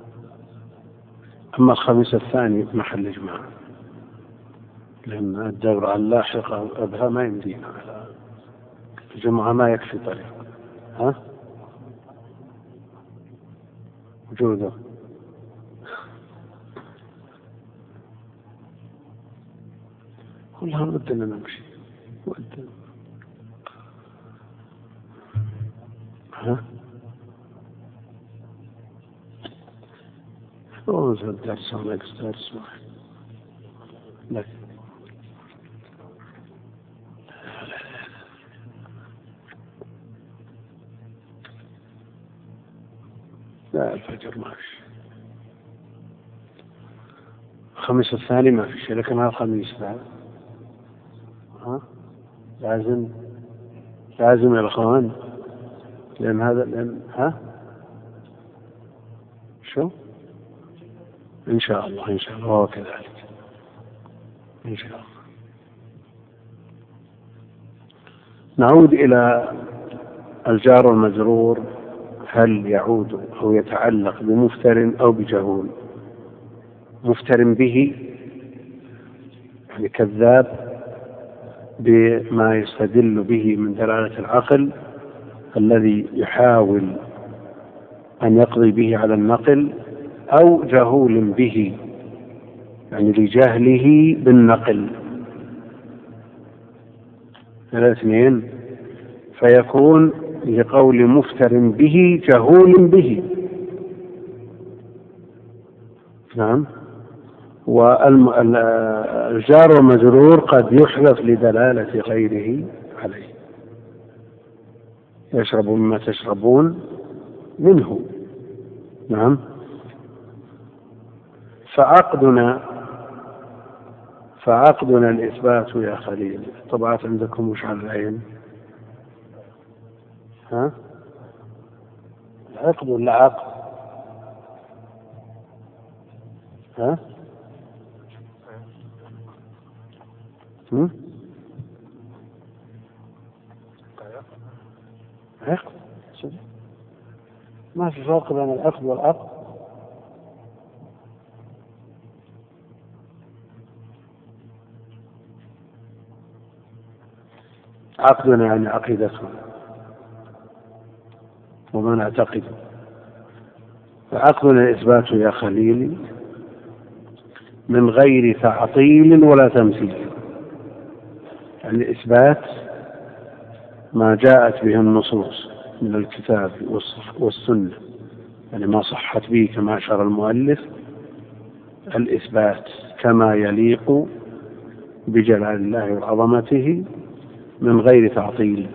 أما الخميس الثاني محل إجماع، لأن الدورة اللاحقة أبها ما يمدينا، على الجمعة ما يكفي طريق. ها؟ وجوده كلها ودنا نمشي ودنا. ها؟ روز الدرس هناك درس واحد، لكن لا الفجر ما في، الخميس الثاني ما في شيء، لكن هذا الخميس بعد. ها لازم لازم يا اخوان، لان هذا لان ها شو؟ إن شاء الله إن شاء الله هو كذلك إن شاء الله. نعود إلى الجار والمجرور، هل يعود أو يتعلق بمفتر أو بجهول؟ مفتر به يعني كذاب بما يستدل به من دلالة العقل الذي يحاول أن يقضي به على النقل، أو جهول به يعني لجهله بالنقل، الاثنين، فيكون لقول مفتر به جهول به. نعم. والجار والمجرور قد يحذف لدلالة غيره عليه، يشرب مما تشربون منه. نعم. فعقدنا فعقدنا الإثبات يا خليل. طبعات عندكم وش على العين؟ ها؟ عقد ولا عقد؟ ها؟ هم؟ عقد؟ ما في فرق بين العقد والعقد. عقدنا يعني عقيدتنا وما نعتقد. فعقدنا الإثبات يا خليلي من غير تعطيل ولا تمثيل، يعني الإثبات ما جاءت به النصوص من الكتاب والسنة، يعني ما صحت به كما أشار المؤلف، الإثبات كما يليق بجلال الله وعظمته من غير تعطيل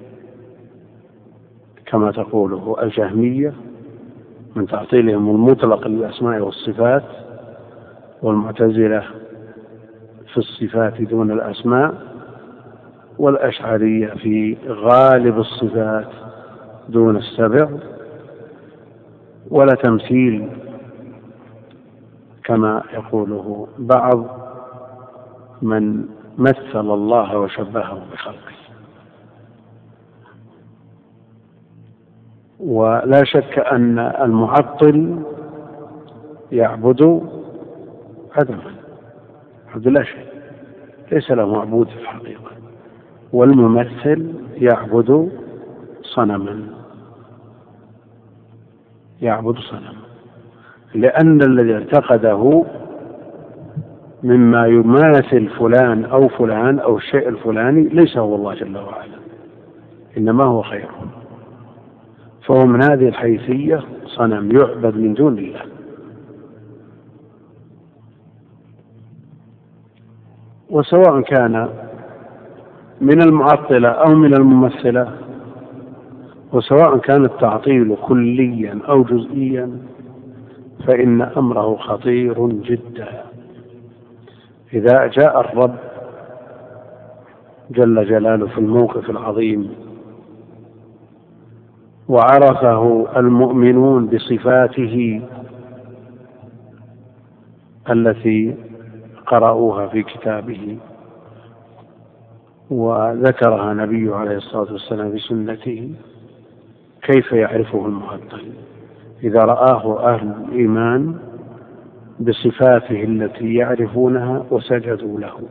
كما تقوله الجهمية من تعطيلهم المطلق للأسماء والصفات، والمعتزلة في الصفات دون الأسماء، والأشعرية في غالب الصفات دون السبع، ولا تمثيل كما يقوله بعض من مثل الله وشبهه بخلقه. ولا شك أن المعطل يعبد عدما، عبد لا شيء، ليس له معبود في الحقيقة، والممثل يعبد صنما، يعبد صنما، لأن الذي اعتقده مما يماثل فلان أو فلان أو الشيء الفلاني ليس هو الله جل وعلا، إنما هو خيره، فهو من هذه الحيثية صنم يعبد من دون الله. وسواء كان من المعطلة أو من الممثلة، وسواء كان التعطيل كليا أو جزئيا، فإن أمره خطير جدا. إذا جاء الرب جل جلاله في الموقف العظيم وعرفه المؤمنون بصفاته التي قرأوها في كتابه وذكرها نبيه عليه الصلاة والسلام بسنته، كيف يعرفه المعطل إذا رآه أهل الإيمان بصفاته التي يعرفونها وسجدوا له؟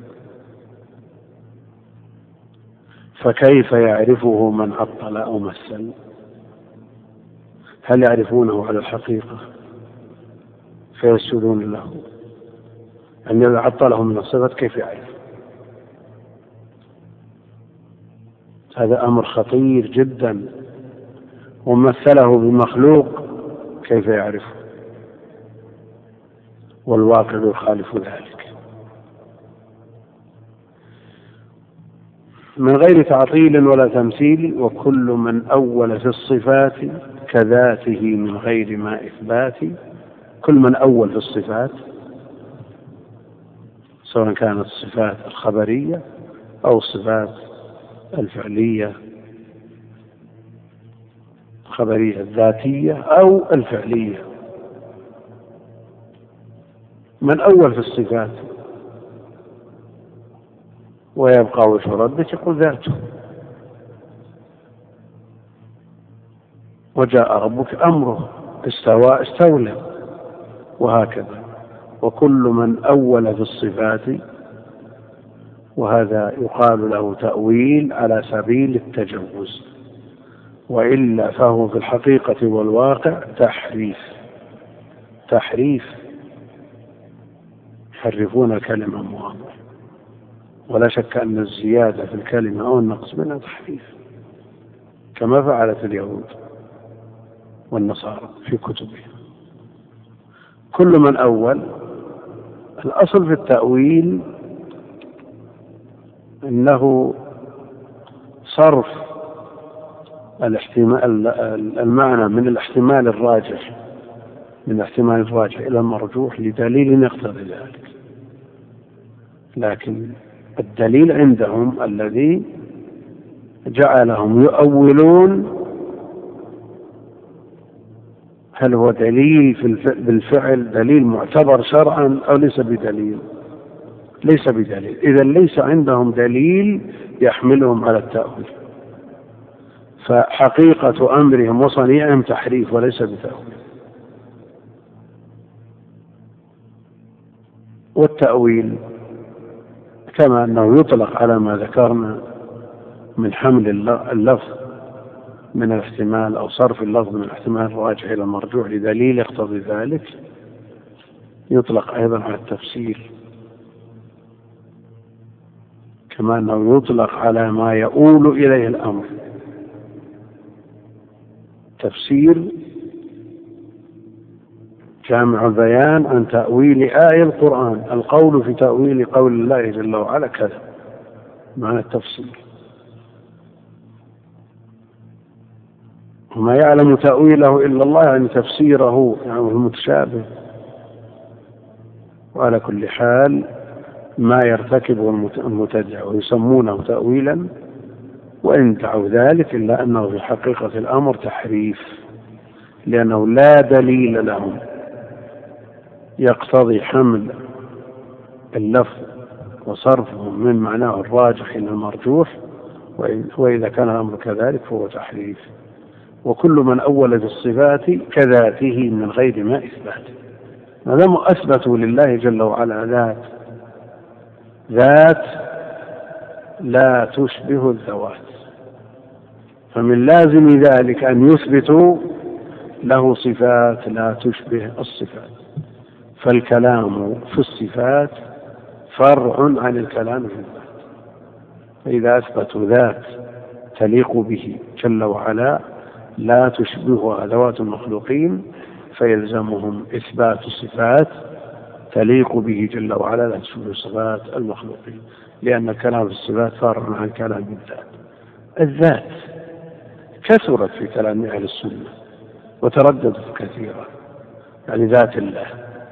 فكيف يعرفه من عطل أو مثل؟ هل يعرفونه على الحقيقة فيسجدون له؟ أن إذا عطله من الصفات كيف يعرف؟ هذا أمر خطير جدا. ومثله بمخلوق كيف يعرفه؟ والواقع يخالف ذلك. من غير تعطيل ولا تمثيل. وكل من أول في الصفات كذاته من غير ما إثبات. كل من أول في الصفات سواء كانت الصفات الخبرية أو الصفات الفعلية، الخبرية الذاتية أو الفعلية، من أول في الصفات ويبقى وجه ربك يقول ذاته، وجاء ربك أمره، استوى استولى، وهكذا. وكل من أول في الصفات، وهذا يقال له تأويل على سبيل التجوز، وإلا فهو في الحقيقة والواقع تحريف تحريف يحرفون الكلمة مواضع، ولا شك أن الزيادة في الكلمة أو النقص منها تحريف، كما فعلت اليهود والنصارى في كتبهم. كل من أول، الأصل في التأويل إنه صرف الاحتمال المعنى من الاحتمال الراجح من الاحتمال الراجح إلى المرجوح لدليل يقتضي ذلك. لكن الدليل عندهم الذي جعلهم يؤولون هل هو دليل في بالفعل دليل معتبر شرعا أو ليس بدليل؟ ليس بدليل. إذا ليس عندهم دليل يحملهم على التأويل، فحقيقة أمرهم وصنيعهم تحريف وليس بتأويل. والتأويل كما أنه يطلق على ما ذكرنا من حمل اللفظ من الاحتمال أو صرف اللفظ من الاحتمال الراجح إلى المرجوح لدليل يقتضي ذلك، يطلق أيضا على التفسير، كما أنه يطلق على ما يؤول إليه الأمر. تفسير جامع البيان عن تأويل آية القرآن، القول في تأويل قول الله جل وعلا كذا، معنى التفسير. وما يعلم تأويله إلا الله، يعني تفسيره يعني المتشابه. وعلى كل حال ما يرتكبه المبتدع ويسمونه تأويلا وإن دعوا ذلك، إلا أنه في حقيقة الأمر تحريف، لأنه لا دليل لهم يقتضي حمل اللفظ وصرفه من معناه الراجح إلى المرجوح، وإذا كان الأمر كذلك فهو تحريف. وكل من أول في الصفات كذاته من غير ما إثبات، ما دام أثبتوا لله جل وعلا ذات ذات لا تشبه الذوات، فمن لازم ذلك أن يثبتوا له صفات لا تشبه الصفات. فالكلام في الصفات فرع عن الكلام في الذات، فإذا أثبتوا ذات تليق به جل وعلا لا تشبهها ذوات المخلوقين، فيلزمهم إثبات الصفات تليق به جل وعلا لا تشبه صفات المخلوقين، لأن الكلام في الصفات فرع عن كلام الذات. الذات كثرت في كلام أهل السنة وترددت كثيرا، يعني ذات الله،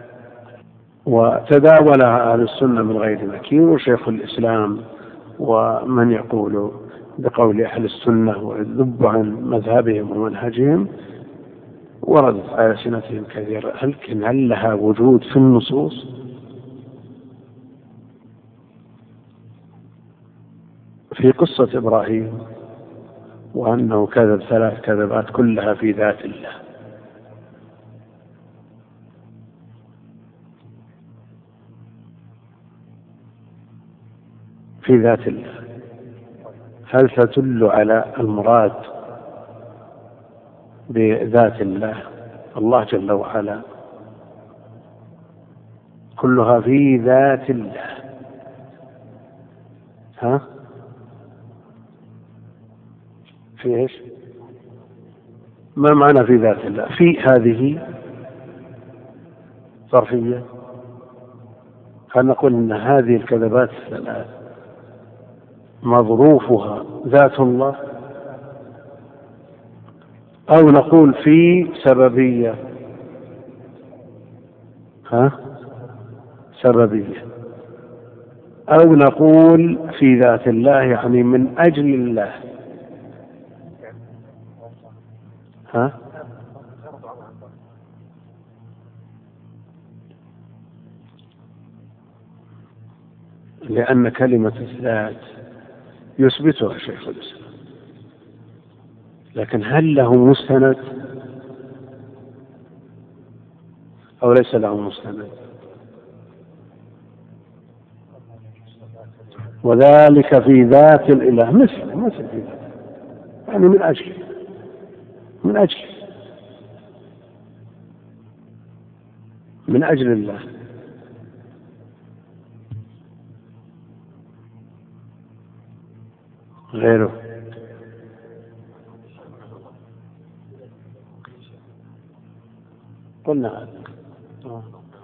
وتداولها أهل السنة من غير نكير. وشيخ الإسلام ومن يقول بقول أهل السنة ويذب عن مذهبهم ومنهجهم وردت على ألسنتهم كثيرا، هل هل لها وجود في النصوص؟ في قصة إبراهيم وأنه كذب ثلاث كذبات كلها في ذات الله، في ذات الله، هل تدل على المراد بذات الله الله جل وعلا؟ كلها في ذات الله. ها في ايش؟ ما معنى في ذات الله؟ في هذه ظرفية، هل نقول ان هذه الكذبات الثلاث مظروفها ذات الله، أو نقول في سببية؟ ها سببية، أو نقول في ذات الله يعني من أجل الله. ها لأن كلمة الذات يثبتها شيخ الإسلام، لكن هل له مستند أو ليس له مستند؟ وذلك في ذات الإله مثل مثل في ذات، يعني من أجل من أجل من أجل الله. غيره قلنا هذا. آه.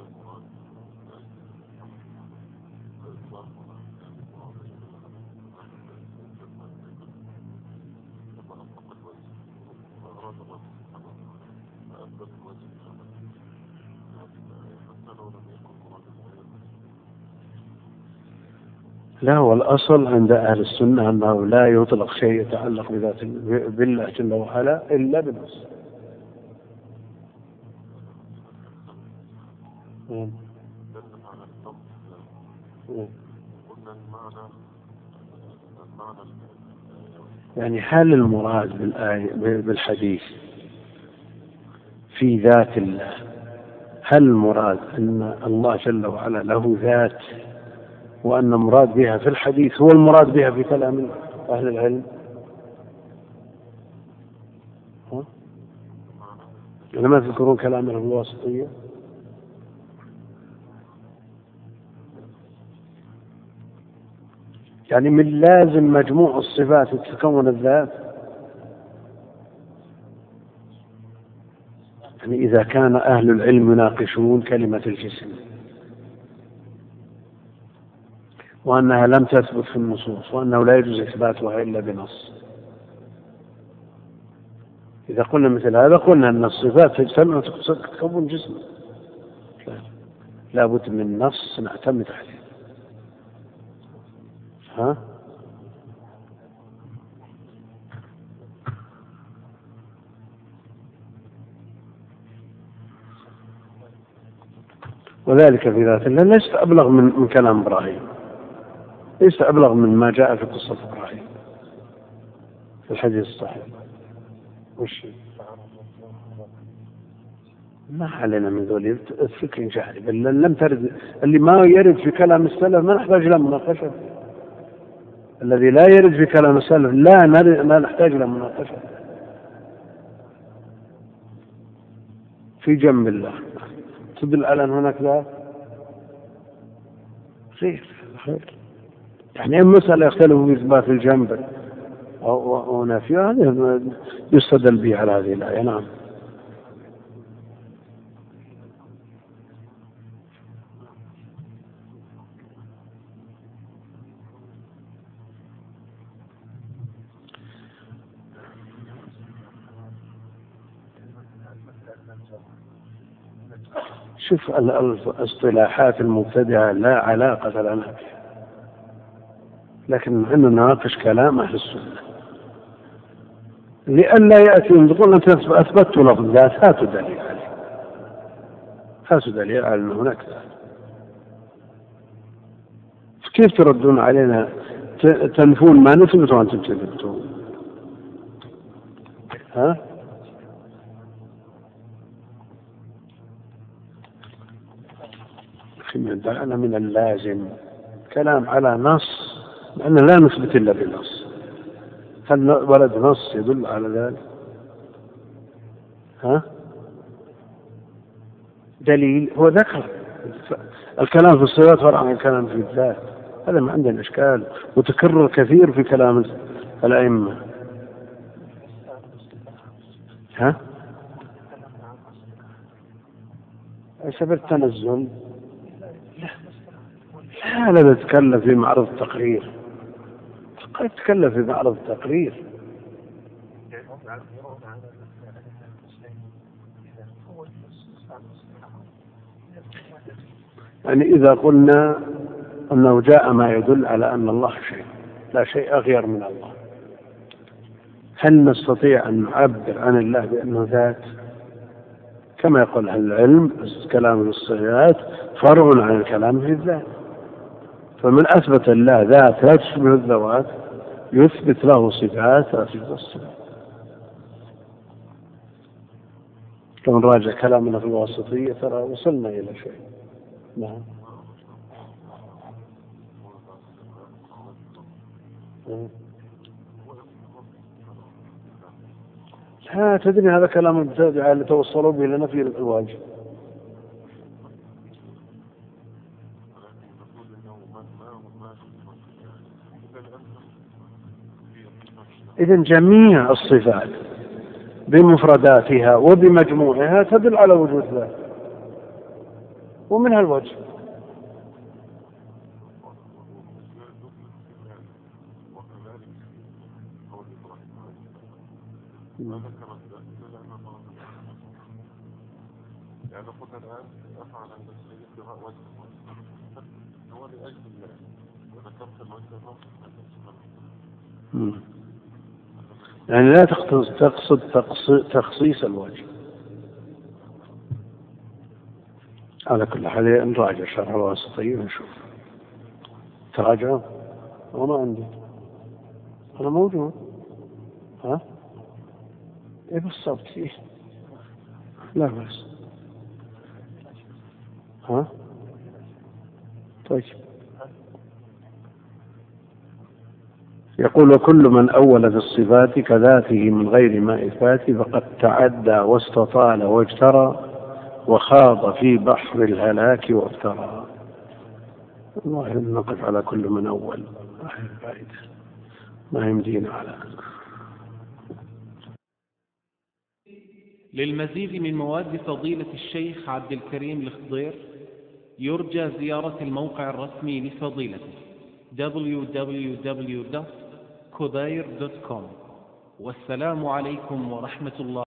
لا، هو الأصل عند أهل السنة أنه لا يطلق شيء يتعلق بذات بالله جل وعلا إلا بالنص. يعني هل المراد بالآية بالحديث في ذات الله، هل المراد أن الله جل وعلا له ذات وأن مراد بها في الحديث هو المراد بها في كلام أهل العلم؟ ها؟ لما تذكرون كلام الواسطية يعني من لازم مجموع الصفات تتكون الذات. يعني إذا كان أهل العلم يناقشون كلمة الجسم وأنها لم تثبت في النصوص وأنه لا يجوز إثباتها إلا بنص، إذا قلنا مثل هذا قلنا أن الصفات تجتمع تكون جسم، لا بد من نص نعتمد عليه. ها؟ وذلك في ذات الله ليس أبلغ من, من كلام إبراهيم، ليس أبلغ من ما جاء في قصة إبراهيم في الحديث الصحيح. وش ما علينا من ذولي الفكر جاهلي، بل لم ترد اللي ما يرد في كلام السلف ما نحتاج له مناقشة، الذي لا يرد في كلام السلف لا لا نحتاج له مناقشة. في جنب الله تدل على أن هناك ذات خير خير، يعني أي مسألة يختلف في إثبات الجنب أو نفيه هذا يستدل به على هذه الآية. نعم. شوف الاصطلاحات المبتدعة لا علاقة لنا بها، لكن نحن نناقش كلام أهل السنة لئلا يأتي يقول أنت أثبتت لفظ ذات، هاتوا دليل عليه، هاتوا دليل على أن هناك ذات. كيف تردون علينا تنفون ما نثبت وأنتم تثبتون؟ ها؟ أنا من اللازم كلام على نص لأن لا نثبت إلا بنص. هل ولد نص يدل على ذلك؟ ها؟ دليل هو ذكر الكلام في الصفات فرع عن الكلام في الذات، هذا ما عندنا إشكال وتكرر كثير في كلام الأئمة. ها؟ سبب التنزل لا لا تتكلم في معرض التقرير، قد تتكلم في معرض التقرير. يعني إذا قلنا أنه جاء ما يدل على أن الله شيء لا شيء أغير من الله، هل نستطيع أن نعبر عن الله بأنه ذات؟ كما يقول أهل العلم كلام الصفات فرع عن الكلام في الذات، فمن أثبت الله ذات لا تشبه الذوات يثبت له صفات لا تشبه الصفات. لو نراجع كلامنا في الواسطية ترى وصلنا إلى شيء. نعم. ها تدري هذا كلام المبتدعة اللي توصلوا به إلى نفي الواجب. إذن جميع الصفات بمفرداتها وبمجموعها تدل على وجود ذات ومنها الوجه. يعني لا تقصد تخصيص الوجه. على كل حال نراجع شرح الواسطية ونشوف. تراجعوا وما عندي أنا موجود. ها إيه بالضبط فيه لا بس. ها طيب. يقول وكل من أول في الصفات كذاته من غير ما إثبات فقد تعدى واستطال واجترى وخاض في بحر الهلاك وافترى. الله نقف على كل من أول ما يمدينا على. للمزيد من مواد فضيلة الشيخ عبد الكريم الخضير يرجى زيارة الموقع الرسمي لفضيلته دبليو دبليو دبليو دوت خضير دوت كوم. والسلام عليكم ورحمة الله